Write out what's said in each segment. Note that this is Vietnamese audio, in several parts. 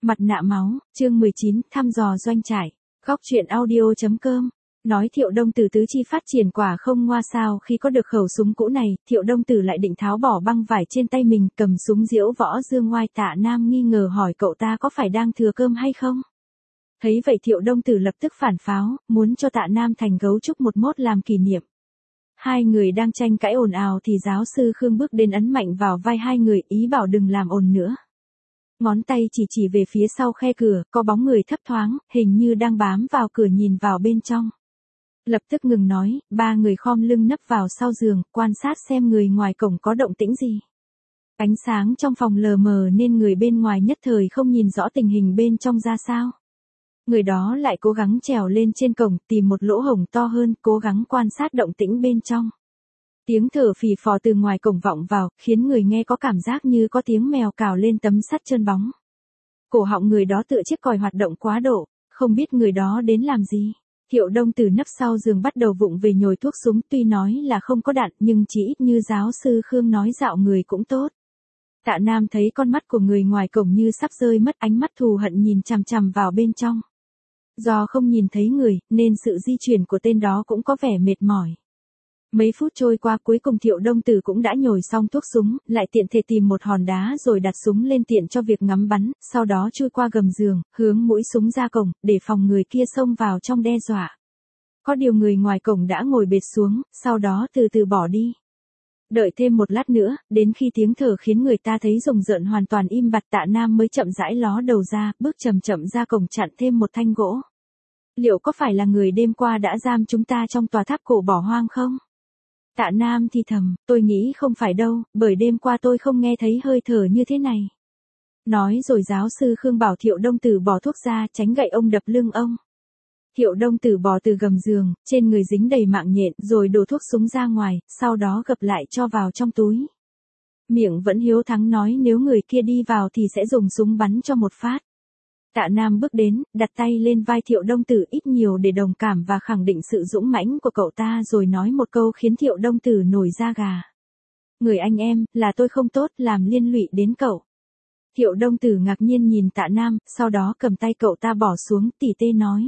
Mặt nạ máu, chương 19, thăm dò doanh trại. Góc truyện audio.com. Nói Thiệu Đông Tử tứ chi phát triển quả không ngoa sao khi có được khẩu súng cũ này, Thiệu Đông Tử lại định tháo bỏ băng vải trên tay mình, cầm súng diễu võ dương ngoai. Tạ Nam nghi ngờ hỏi cậu ta có phải đang thừa cơm hay không. Thấy vậy Thiệu Đông Tử lập tức phản pháo, muốn cho Tạ Nam thành gấu trúc một mốt làm kỷ niệm. Hai người đang tranh cãi ồn ào thì giáo sư Khương bước đến ấn mạnh vào vai hai người, ý bảo đừng làm ồn nữa. Ngón tay chỉ về phía sau khe cửa, có bóng người thấp thoáng, hình như đang bám vào cửa nhìn vào bên trong. Lập tức ngừng nói, ba người khom lưng nấp vào sau giường, quan sát xem người ngoài cổng có động tĩnh gì. Ánh sáng trong phòng lờ mờ nên người bên ngoài nhất thời không nhìn rõ tình hình bên trong ra sao. Người đó lại cố gắng trèo lên trên cổng, tìm một lỗ hổng to hơn, cố gắng quan sát động tĩnh bên trong. Tiếng thở phì phò từ ngoài cổng vọng vào, khiến người nghe có cảm giác như có tiếng mèo cào lên tấm sắt trơn bóng. Cổ họng người đó tựa chiếc còi hoạt động quá độ, không biết người đó đến làm gì. Thiệu Đông Tử nấp sau giường bắt đầu vụng về nhồi thuốc súng, tuy nói là không có đạn nhưng chỉ ít như giáo sư Khương nói dạo người cũng tốt. Tạ Nam thấy con mắt của người ngoài cổng như sắp rơi mất, ánh mắt thù hận nhìn chằm chằm vào bên trong. Do không nhìn thấy người, nên sự di chuyển của tên đó cũng có vẻ mệt mỏi. Mấy phút trôi qua cuối cùng Thiệu Đông Tử cũng đã nhồi xong thuốc súng, lại tiện thể tìm một hòn đá rồi đặt súng lên tiện cho việc ngắm bắn, sau đó chui qua gầm giường, hướng mũi súng ra cổng, để phòng người kia xông vào trong đe dọa. Có điều người ngoài cổng đã ngồi bệt xuống, sau đó từ từ bỏ đi. Đợi thêm một lát nữa, đến khi tiếng thở khiến người ta thấy rùng rợn hoàn toàn im bặt, Tạ Nam mới chậm rãi ló đầu ra, bước chậm chậm ra cổng chặn thêm một thanh gỗ. Liệu có phải là người đêm qua đã giam chúng ta trong tòa tháp cổ bỏ hoang không? Tạ Nam thì thầm, tôi nghĩ không phải đâu, bởi đêm qua tôi không nghe thấy hơi thở như thế này. Nói rồi giáo sư Khương bảo Thiệu Đông Tử bỏ thuốc ra, tránh gậy ông đập lưng ông. Thiệu Đông Tử bò từ gầm giường, trên người dính đầy mạng nhện, rồi đổ thuốc súng ra ngoài, sau đó gập lại cho vào trong túi. Miệng vẫn hiếu thắng nói nếu người kia đi vào thì sẽ dùng súng bắn cho một phát. Tạ Nam bước đến, đặt tay lên vai Thiệu Đông Tử ít nhiều để đồng cảm và khẳng định sự dũng mãnh của cậu ta, rồi nói một câu khiến Thiệu Đông Tử nổi da gà. Người anh em, là tôi không tốt, làm liên lụy đến cậu. Thiệu Đông Tử ngạc nhiên nhìn Tạ Nam, sau đó cầm tay cậu ta bỏ xuống, tỉ tê nói.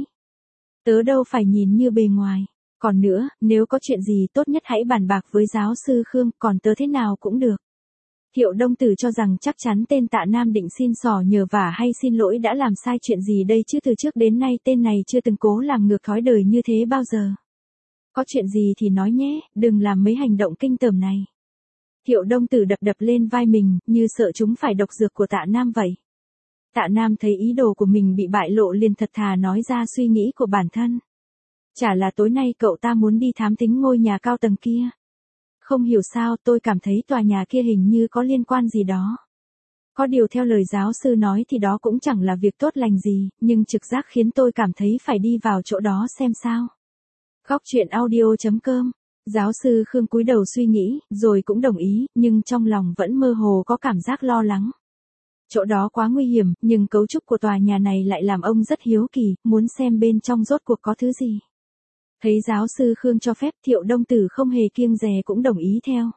Tớ đâu phải nhìn như bề ngoài. Còn nữa, nếu có chuyện gì tốt nhất hãy bàn bạc với giáo sư Khương, còn tớ thế nào cũng được. Thiệu Đông Tử cho rằng chắc chắn tên Tạ Nam định xin xỏ nhờ vả hay xin lỗi đã làm sai chuyện gì đây chứ, từ trước đến nay tên này chưa từng cố làm ngược thói đời như thế bao giờ. Có chuyện gì thì nói nhé, đừng làm mấy hành động kinh tởm này. Thiệu Đông Tử đập đập lên vai mình, như sợ chúng phải độc dược của Tạ Nam vậy. Tạ Nam thấy ý đồ của mình bị bại lộ liền thật thà nói ra suy nghĩ của bản thân. Chả là tối nay cậu ta muốn đi thám thính ngôi nhà cao tầng kia. Không hiểu sao tôi cảm thấy tòa nhà kia hình như có liên quan gì đó. Có điều theo lời giáo sư nói thì đó cũng chẳng là việc tốt lành gì, nhưng trực giác khiến tôi cảm thấy phải đi vào chỗ đó xem sao. Góc truyện audio.com. Giáo sư Khương cúi đầu suy nghĩ, rồi cũng đồng ý, nhưng trong lòng vẫn mơ hồ có cảm giác lo lắng. Chỗ đó quá nguy hiểm, nhưng cấu trúc của tòa nhà này lại làm ông rất hiếu kỳ, muốn xem bên trong rốt cuộc có thứ gì. Thấy giáo sư Khương cho phép, Thiệu Đông Tử không hề kiêng dè cũng đồng ý theo.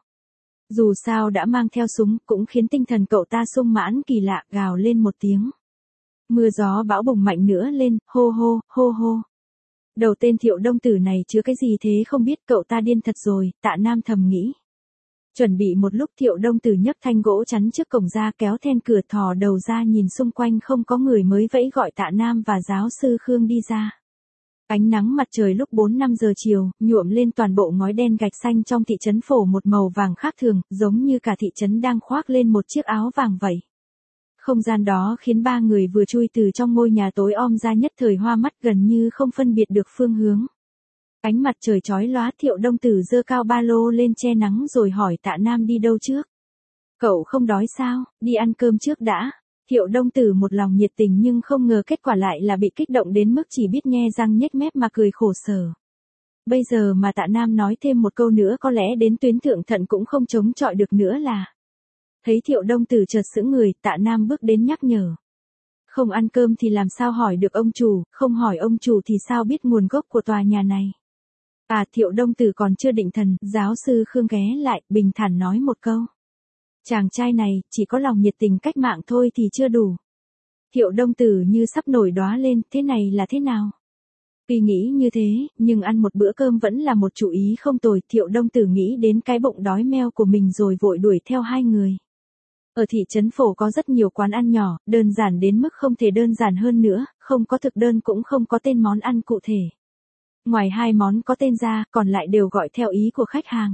Dù sao đã mang theo súng, cũng khiến tinh thần cậu ta sung mãn kỳ lạ, gào lên một tiếng. Mưa gió bão bùng mạnh nữa lên, hô hô, hô hô. Đầu tên Thiệu Đông Tử này chứa cái gì thế không biết, cậu ta điên thật rồi, Tạ Nam thầm nghĩ. Chuẩn bị một lúc Thiệu Đông Tử nhấc thanh gỗ chắn trước cổng ra, kéo then cửa, thò đầu ra nhìn xung quanh không có người mới vẫy gọi Tạ Nam và giáo sư Khương đi ra. Ánh nắng mặt trời lúc 4-5 giờ chiều, nhuộm lên toàn bộ ngói đen gạch xanh trong thị trấn phổ một màu vàng khác thường, giống như cả thị trấn đang khoác lên một chiếc áo vàng vậy. Không gian đó khiến ba người vừa chui từ trong ngôi nhà tối om ra nhất thời hoa mắt, gần như không phân biệt được phương hướng. Ánh mặt trời chói lóa, Thiệu Đông Tử giơ cao ba lô lên che nắng rồi hỏi Tạ Nam đi đâu trước. Cậu không đói sao, đi ăn cơm trước đã. Thiệu Đông Tử một lòng nhiệt tình nhưng không ngờ kết quả lại là bị kích động đến mức chỉ biết nhe răng nhếch mép mà cười khổ sở. Bây giờ mà Tạ Nam nói thêm một câu nữa có lẽ đến tuyến thượng thận cũng không chống chọi được nữa là. Thấy Thiệu Đông Tử chợt sững người, Tạ Nam bước đến nhắc nhở. Không ăn cơm thì làm sao hỏi được ông chủ, không hỏi ông chủ thì sao biết nguồn gốc của tòa nhà này. À, Thiệu Đông Tử còn chưa định thần, giáo sư Khương ghé lại, bình thản nói một câu. Chàng trai này, chỉ có lòng nhiệt tình cách mạng thôi thì chưa đủ. Thiệu Đông Tử như sắp nổi đóa lên, thế này là thế nào? Tuy nghĩ như thế, nhưng ăn một bữa cơm vẫn là một chủ ý không tồi. Thiệu Đông Tử nghĩ đến cái bụng đói meo của mình rồi vội đuổi theo hai người. Ở thị trấn phổ có rất nhiều quán ăn nhỏ, đơn giản đến mức không thể đơn giản hơn nữa, không có thực đơn cũng không có tên món ăn cụ thể. Ngoài hai món có tên ra, còn lại đều gọi theo ý của khách hàng.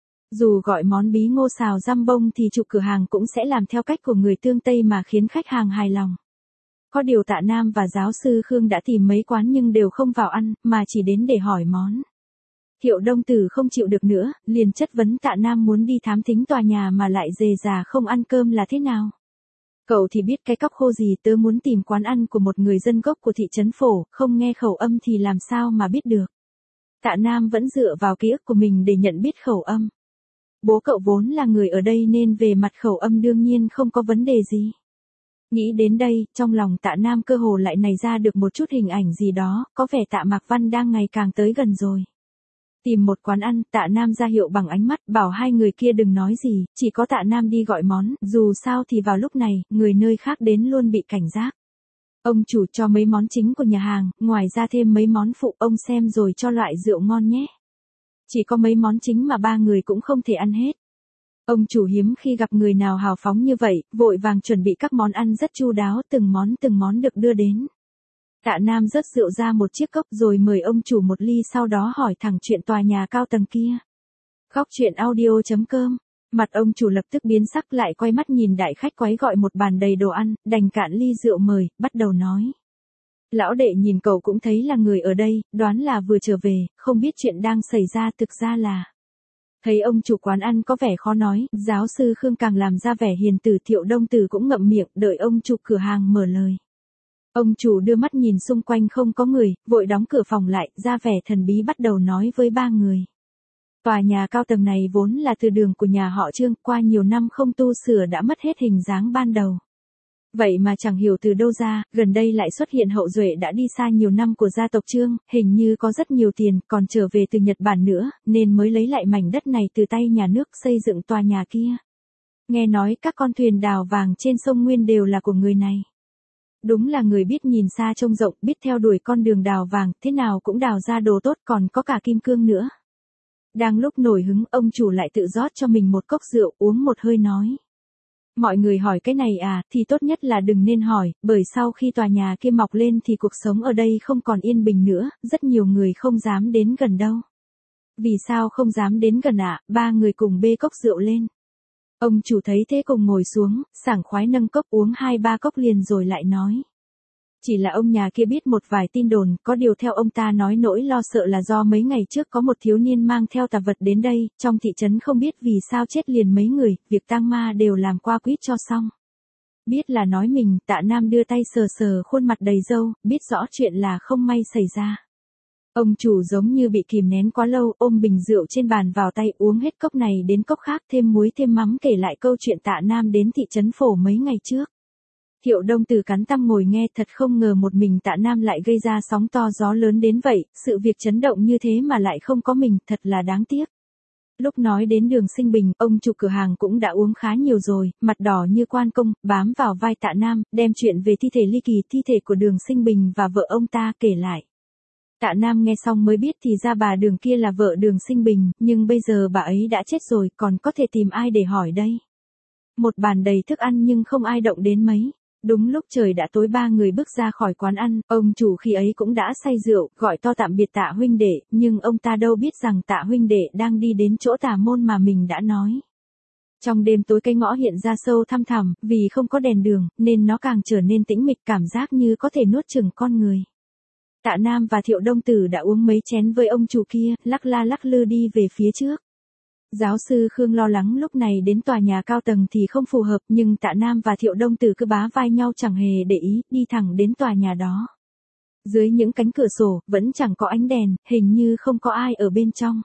Dù gọi món bí ngô xào răm bông thì chủ cửa hàng cũng sẽ làm theo cách của người tương Tây mà khiến khách hàng hài lòng. Có điều Tạ Nam và giáo sư Khương đã tìm mấy quán nhưng đều không vào ăn, mà chỉ đến để hỏi món. Thiệu Đông Tử không chịu được nữa, liền chất vấn Tạ Nam muốn đi thám thính tòa nhà mà lại dề già không ăn cơm là thế nào. Cậu thì biết cái cóc khô gì, tớ muốn tìm quán ăn của một người dân gốc của thị trấn phổ, không nghe khẩu âm thì làm sao mà biết được. Tạ Nam vẫn dựa vào ký ức của mình để nhận biết khẩu âm. Bố cậu vốn là người ở đây nên về mặt khẩu âm đương nhiên không có vấn đề gì. Nghĩ đến đây, trong lòng Tạ Nam cơ hồ lại nảy ra được một chút hình ảnh gì đó, có vẻ Tạ Mạc Văn đang ngày càng tới gần rồi. Tìm một quán ăn, Tạ Nam ra hiệu bằng ánh mắt, bảo hai người kia đừng nói gì, chỉ có Tạ Nam đi gọi món, dù sao thì vào lúc này, người nơi khác đến luôn bị cảnh giác. Ông chủ cho mấy món chính của nhà hàng, ngoài ra thêm mấy món phụ, ông xem rồi cho loại rượu ngon nhé. Chỉ có mấy món chính mà ba người cũng không thể ăn hết. Ông chủ hiếm khi gặp người nào hào phóng như vậy, vội vàng chuẩn bị các món ăn rất chu đáo, từng món được đưa đến. Tạ Nam rớt rượu ra một chiếc cốc rồi mời ông chủ một ly, sau đó hỏi thẳng chuyện tòa nhà cao tầng kia. Góc chuyện audio.com. Mặt ông chủ lập tức biến sắc, lại quay mắt nhìn đại khách quấy gọi một bàn đầy đồ ăn, đành cạn ly rượu mời, bắt đầu nói. Lão đệ nhìn cậu cũng thấy là người ở đây, đoán là vừa trở về, không biết chuyện đang xảy ra, thực ra là. Thấy ông chủ quán ăn có vẻ khó nói, giáo sư Khương càng làm ra vẻ hiền từ. Thiệu Đông Tử cũng ngậm miệng, đợi ông chủ cửa hàng mở lời. Ông chủ đưa mắt nhìn xung quanh không có người, vội đóng cửa phòng lại, ra vẻ thần bí bắt đầu nói với ba người. Tòa nhà cao tầng này vốn là từ đường của nhà họ Trương, qua nhiều năm không tu sửa đã mất hết hình dáng ban đầu. Vậy mà chẳng hiểu từ đâu ra, gần đây lại xuất hiện hậu duệ đã đi xa nhiều năm của gia tộc Trương, hình như có rất nhiều tiền, còn trở về từ Nhật Bản nữa, nên mới lấy lại mảnh đất này từ tay nhà nước xây dựng tòa nhà kia. Nghe nói các con thuyền đào vàng trên sông Nguyên đều là của người này. Đúng là người biết nhìn xa trông rộng, biết theo đuổi con đường đào vàng, thế nào cũng đào ra đồ tốt, còn có cả kim cương nữa. Đang lúc nổi hứng, ông chủ lại tự rót cho mình một cốc rượu, uống một hơi nói. Mọi người hỏi cái này à, thì tốt nhất là đừng nên hỏi, bởi sau khi tòa nhà kia mọc lên thì cuộc sống ở đây không còn yên bình nữa, rất nhiều người không dám đến gần đâu. Vì sao không dám đến gần ạ? Ba người cùng bê cốc rượu lên. Ông chủ thấy thế cùng ngồi xuống, sảng khoái nâng cốc uống 2-3 cốc liền rồi lại nói. Chỉ là ông nhà kia biết một vài tin đồn, có điều theo ông ta nói nỗi lo sợ là do mấy ngày trước có một thiếu niên mang theo tà vật đến đây, trong thị trấn không biết vì sao chết liền mấy người, việc tang ma đều làm qua quýt cho xong. Biết là nói mình, Tạ Nam đưa tay sờ sờ khuôn mặt đầy râu, biết rõ chuyện là không may xảy ra. Ông chủ giống như bị kìm nén quá lâu, ôm bình rượu trên bàn vào tay, uống hết cốc này đến cốc khác, thêm muối thêm mắm, kể lại câu chuyện Tạ Nam đến thị trấn phổ mấy ngày trước. Thiệu Đông Tử cắn răng ngồi nghe, thật không ngờ một mình Tạ Nam lại gây ra sóng to gió lớn đến vậy, sự việc chấn động như thế mà lại không có mình, thật là đáng tiếc. Lúc nói đến Đường Sinh Bình, ông chủ cửa hàng cũng đã uống khá nhiều rồi, mặt đỏ như quan công, bám vào vai Tạ Nam, đem chuyện về thi thể ly kỳ, thi thể của Đường Sinh Bình và vợ ông ta kể lại. Tạ Nam nghe xong mới biết thì ra bà Đường kia là vợ Đường Sinh Bình, nhưng bây giờ bà ấy đã chết rồi, còn có thể tìm ai để hỏi đây. Một bàn đầy thức ăn nhưng không ai động đến mấy. Đúng lúc trời đã tối, ba người bước ra khỏi quán ăn, ông chủ khi ấy cũng đã say rượu, gọi to tạm biệt Tạ huynh đệ, nhưng ông ta đâu biết rằng Tạ huynh đệ đang đi đến chỗ tà môn mà mình đã nói. Trong đêm tối cái ngõ hiện ra sâu thăm thẳm, vì không có đèn đường, nên nó càng trở nên tĩnh mịch, cảm giác như có thể nuốt chửng con người. Tạ Nam và Thiệu Đông Tử đã uống mấy chén với ông chủ kia, lắc la lắc lư đi về phía trước. Giáo sư Khương lo lắng lúc này đến tòa nhà cao tầng thì không phù hợp, nhưng Tạ Nam và Thiệu Đông Tử cứ bá vai nhau chẳng hề để ý, đi thẳng đến tòa nhà đó. Dưới những cánh cửa sổ, vẫn chẳng có ánh đèn, hình như không có ai ở bên trong.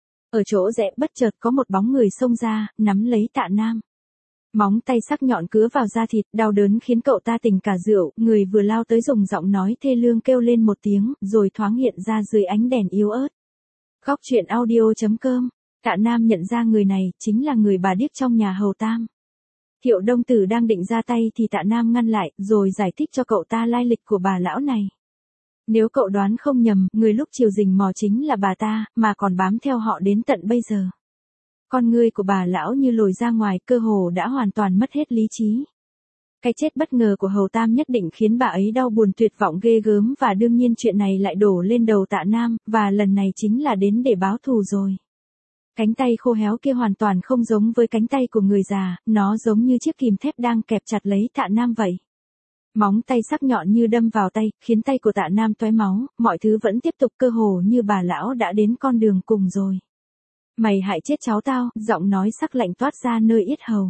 Ở chỗ rẽ bất chợt có một bóng người xông ra, nắm lấy Tạ Nam. Móng tay sắc nhọn cứa vào da thịt, đau đớn khiến cậu ta tỉnh cả rượu, người vừa lao tới dùng giọng nói thê lương kêu lên một tiếng, rồi thoáng hiện ra dưới ánh đèn yếu ớt. Góc chuyện audio.com. Tạ Nam nhận ra người này, chính là người bà điếc trong nhà Hầu Tam. Thiệu Đông Tử đang định ra tay thì Tạ Nam ngăn lại, rồi giải thích cho cậu ta lai lịch của bà lão này. Nếu cậu đoán không nhầm, người lúc chiều rình mò chính là bà ta, mà còn bám theo họ đến tận bây giờ. Con ngươi của bà lão như lồi ra ngoài, cơ hồ đã hoàn toàn mất hết lý trí. Cái chết bất ngờ của Hầu Tam nhất định khiến bà ấy đau buồn tuyệt vọng ghê gớm, và đương nhiên chuyện này lại đổ lên đầu Tạ Nam, và lần này chính là đến để báo thù rồi. Cánh tay khô héo kia hoàn toàn không giống với cánh tay của người già, nó giống như chiếc kìm thép đang kẹp chặt lấy Tạ Nam vậy. Móng tay sắc nhọn như đâm vào tay, khiến tay của Tạ Nam tóe máu, mọi thứ vẫn tiếp tục, cơ hồ như bà lão đã đến con đường cùng rồi. Mày hại chết cháu tao, giọng nói sắc lạnh toát ra nơi yết hầu.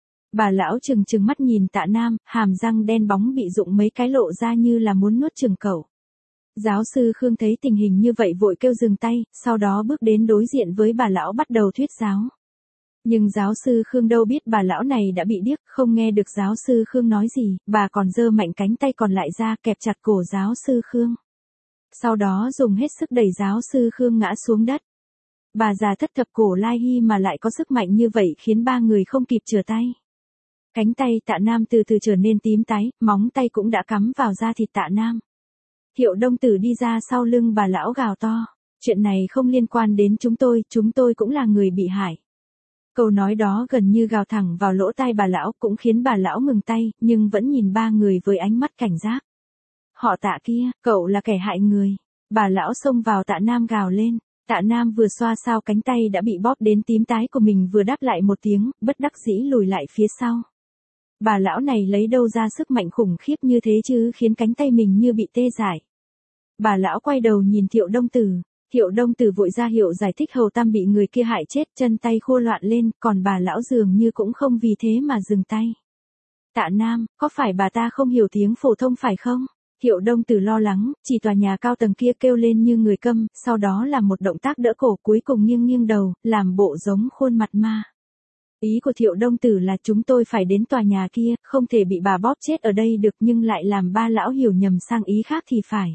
Bà lão trừng trừng mắt nhìn Tạ Nam, hàm răng đen bóng bị rụng mấy cái lộ ra như là muốn nuốt chửng cẩu. Giáo sư Khương thấy tình hình như vậy vội kêu dừng tay, sau đó bước đến đối diện với bà lão bắt đầu thuyết giáo. Nhưng giáo sư Khương đâu biết bà lão này đã bị điếc, không nghe được giáo sư Khương nói gì, bà còn giơ mạnh cánh tay còn lại ra kẹp chặt cổ giáo sư Khương. Sau đó dùng hết sức đẩy giáo sư Khương ngã xuống đất. Bà già thất thập cổ Lai Hy mà lại có sức mạnh như vậy khiến ba người không kịp trở tay. Cánh tay Tạ Nam từ từ trở nên tím tái, móng tay cũng đã cắm vào da thịt Tạ Nam. Thiệu Đông Tử đi ra sau lưng bà lão gào to. Chuyện này không liên quan đến chúng tôi cũng là người bị hại. Câu nói đó gần như gào thẳng vào lỗ tai bà lão, cũng khiến bà lão ngừng tay, nhưng vẫn nhìn ba người với ánh mắt cảnh giác. Họ Tạ kia, cậu là kẻ hại người. Bà lão xông vào Tạ Nam gào lên. Tạ Nam vừa xoa sao cánh tay đã bị bóp đến tím tái của mình vừa đáp lại một tiếng, bất đắc dĩ lùi lại phía sau. Bà lão này lấy đâu ra sức mạnh khủng khiếp như thế chứ, khiến cánh tay mình như bị tê dại. Bà lão quay đầu nhìn Thiệu Đông Tử. Thiệu Đông Tử vội ra hiệu giải thích Hầu Tam bị người kia hại chết, chân tay khô loạn lên, còn bà lão dường như cũng không vì thế mà dừng tay. Tạ Nam, có phải bà ta không hiểu tiếng phổ thông phải không? Thiệu Đông Tử lo lắng, chỉ tòa nhà cao tầng kia kêu lên như người câm, sau đó làm một động tác đỡ cổ, cuối cùng nghiêng nghiêng đầu, làm bộ giống khuôn mặt ma. Ý của Thiệu Đông Tử là chúng tôi phải đến tòa nhà kia, không thể bị bà bóp chết ở đây được, nhưng lại làm ba lão hiểu nhầm sang ý khác thì phải.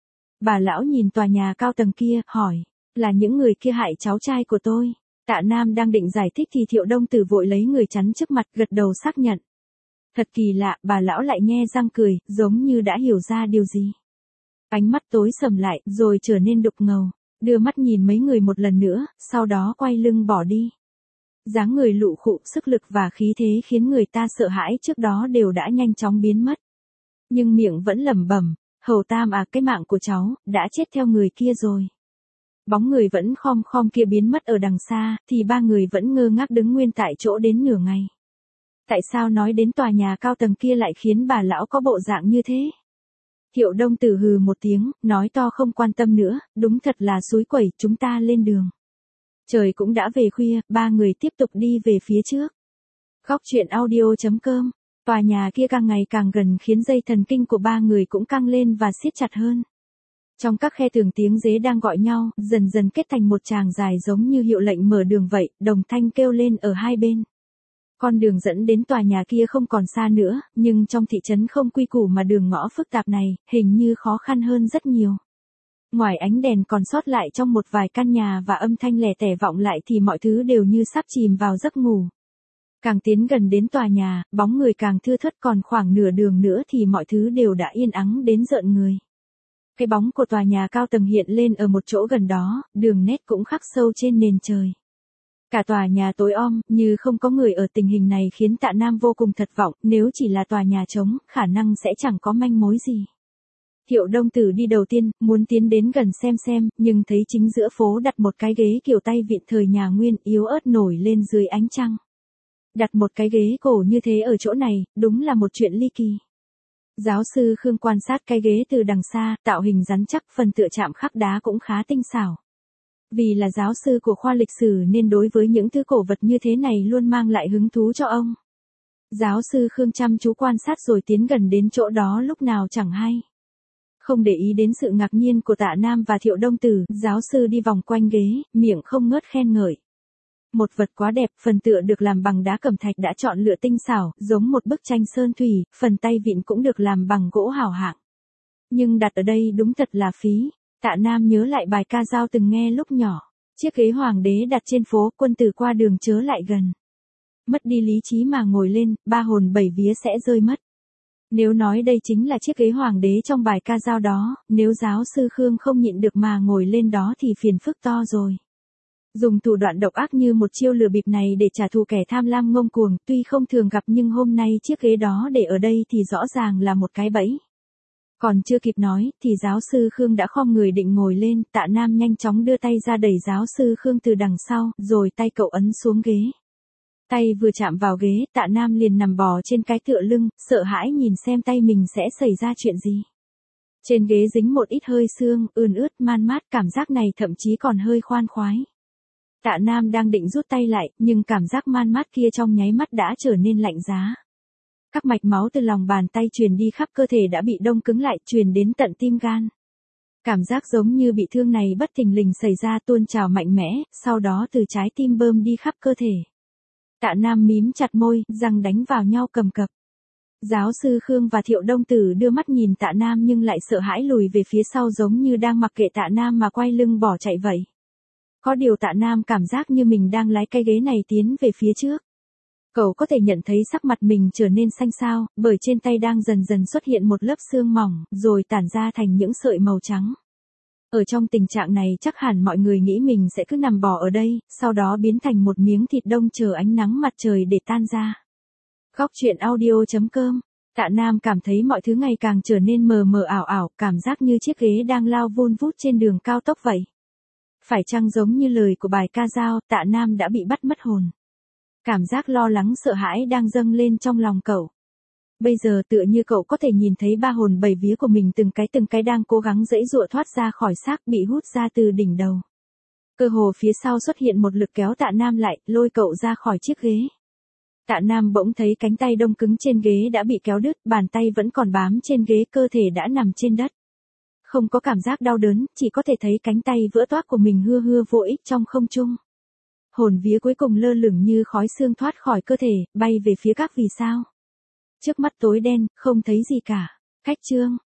Bà lão nhìn tòa nhà cao tầng kia, hỏi, là những người kia hại cháu trai của tôi. Tạ Nam đang định giải thích thì Thiệu Đông Tử vội lấy người chắn trước mặt, gật đầu xác nhận. Thật kỳ lạ, bà lão lại nhe răng cười, giống như đã hiểu ra điều gì. Ánh mắt tối sầm lại, rồi trở nên đục ngầu, đưa mắt nhìn mấy người một lần nữa, sau đó quay lưng bỏ đi. Dáng người lụ khụ, sức lực và khí thế khiến người ta sợ hãi trước đó đều đã nhanh chóng biến mất. Nhưng miệng vẫn lẩm bẩm, Hầu Tam à, cái mạng của cháu, đã chết theo người kia rồi. Bóng người vẫn khom khom kia biến mất ở đằng xa, thì ba người vẫn ngơ ngác đứng nguyên tại chỗ đến nửa ngày. Tại sao nói đến tòa nhà cao tầng kia lại khiến bà lão có bộ dạng như thế? Thiệu Đông Tử hừ một tiếng, nói to không quan tâm nữa, đúng thật là xúi quẩy, chúng ta lên đường. Trời cũng đã về khuya, ba người tiếp tục đi về phía trước. Góc truyện audio.com. Tòa nhà kia càng ngày càng gần khiến dây thần kinh của ba người cũng căng lên và siết chặt hơn. Trong các khe tường tiếng dế đang gọi nhau, dần dần kết thành một tràng dài giống như hiệu lệnh mở đường vậy, đồng thanh kêu lên ở hai bên. Con đường dẫn đến tòa nhà kia không còn xa nữa, nhưng trong thị trấn không quy củ mà đường ngõ phức tạp này, hình như khó khăn hơn rất nhiều. Ngoài ánh đèn còn sót lại trong một vài căn nhà và âm thanh lẻ tẻ vọng lại thì mọi thứ đều như sắp chìm vào giấc ngủ. Càng tiến gần đến tòa nhà, bóng người càng thưa thớt, còn khoảng nửa đường nữa thì mọi thứ đều đã yên ắng đến rợn người. Cái bóng của tòa nhà cao tầng hiện lên ở một chỗ gần đó, đường nét cũng khắc sâu trên nền trời. Cả tòa nhà tối om, như không có người ở, tình hình này khiến Tạ Nam vô cùng thất vọng, nếu chỉ là tòa nhà trống, khả năng sẽ chẳng có manh mối gì. Thiệu Đông Tử đi đầu tiên, muốn tiến đến gần xem, nhưng thấy chính giữa phố đặt một cái ghế kiểu tay vịn thời nhà Nguyên, yếu ớt nổi lên dưới ánh trăng. Đặt một cái ghế cổ như thế ở chỗ này, đúng là một chuyện ly kỳ. Giáo sư Khương quan sát cái ghế từ đằng xa, tạo hình rắn chắc, phần tựa chạm khắc đá cũng khá tinh xảo. Vì là giáo sư của khoa lịch sử nên đối với những thứ cổ vật như thế này luôn mang lại hứng thú cho ông. Giáo sư Khương chăm chú quan sát rồi tiến gần đến chỗ đó lúc nào chẳng hay. Không để ý đến sự ngạc nhiên của Tạ Nam và Thiệu Đông Tử, giáo sư đi vòng quanh ghế, miệng không ngớt khen ngợi. Một vật quá đẹp, phần tựa được làm bằng đá cẩm thạch đã chọn lựa tinh xảo, giống một bức tranh sơn thủy, phần tay vịn cũng được làm bằng gỗ hảo hạng. Nhưng đặt ở đây đúng thật là phí. Tạ Nam nhớ lại bài ca dao từng nghe lúc nhỏ. Chiếc ghế hoàng đế đặt trên phố, quân tử qua đường chớ lại gần. Mất đi lý trí mà ngồi lên, ba hồn bảy vía sẽ rơi mất. Nếu nói đây chính là chiếc ghế hoàng đế trong bài ca dao đó, nếu giáo sư Khương không nhịn được mà ngồi lên đó thì phiền phức to rồi. Dùng thủ đoạn độc ác như một chiêu lừa bịp này để trả thù kẻ tham lam ngông cuồng, tuy không thường gặp nhưng hôm nay chiếc ghế đó để ở đây thì rõ ràng là một cái bẫy. Còn chưa kịp nói, thì giáo sư Khương đã khom người định ngồi lên, Tạ Nam nhanh chóng đưa tay ra đẩy giáo sư Khương từ đằng sau, rồi tay cậu ấn xuống ghế. Tay vừa chạm vào ghế, Tạ Nam liền nằm bò trên cái tựa lưng, sợ hãi nhìn xem tay mình sẽ xảy ra chuyện gì. Trên ghế dính một ít hơi sương, ươn ướt, man mát, cảm giác này thậm chí còn hơi khoan khoái. Tạ Nam đang định rút tay lại, nhưng cảm giác man mát kia trong nháy mắt đã trở nên lạnh giá. Các mạch máu từ lòng bàn tay truyền đi khắp cơ thể đã bị đông cứng lại, truyền đến tận tim gan. Cảm giác giống như bị thương này bất thình lình xảy ra tuôn trào mạnh mẽ, sau đó từ trái tim bơm đi khắp cơ thể. Tạ Nam mím chặt môi, răng đánh vào nhau cầm cập. Giáo sư Khương và Thiệu Đông Tử đưa mắt nhìn Tạ Nam nhưng lại sợ hãi lùi về phía sau giống như đang mặc kệ Tạ Nam mà quay lưng bỏ chạy vậy. Có điều Tạ Nam cảm giác như mình đang lái cái ghế này tiến về phía trước. Cậu có thể nhận thấy sắc mặt mình trở nên xanh xao, bởi trên tay đang dần dần xuất hiện một lớp xương mỏng, rồi tản ra thành những sợi màu trắng. Ở trong tình trạng này chắc hẳn mọi người nghĩ mình sẽ cứ nằm bò ở đây, sau đó biến thành một miếng thịt đông chờ ánh nắng mặt trời để tan ra. Góc truyện audio.com. Tạ Nam cảm thấy mọi thứ ngày càng trở nên mờ mờ ảo ảo, cảm giác như chiếc ghế đang lao vun vút trên đường cao tốc vậy. Phải chăng giống như lời của bài ca dao, Tạ Nam đã bị bắt mất hồn. Cảm giác lo lắng sợ hãi đang dâng lên trong lòng cậu. Bây giờ tựa như cậu có thể nhìn thấy ba hồn bảy vía của mình từng cái đang cố gắng giãy giụa thoát ra khỏi xác bị hút ra từ đỉnh đầu. Cơ hồ phía sau xuất hiện một lực kéo Tạ Nam lại, lôi cậu ra khỏi chiếc ghế. Tạ Nam bỗng thấy cánh tay đông cứng trên ghế đã bị kéo đứt, bàn tay vẫn còn bám trên ghế, cơ thể đã nằm trên đất. Không có cảm giác đau đớn, chỉ có thể thấy cánh tay vỡ toác của mình hưa hưa vô ích trong không trung. Hồn vía cuối cùng lơ lửng như khói sương thoát khỏi cơ thể, bay về phía các vì sao. Trước mắt tối đen, không thấy gì cả. Khách chương.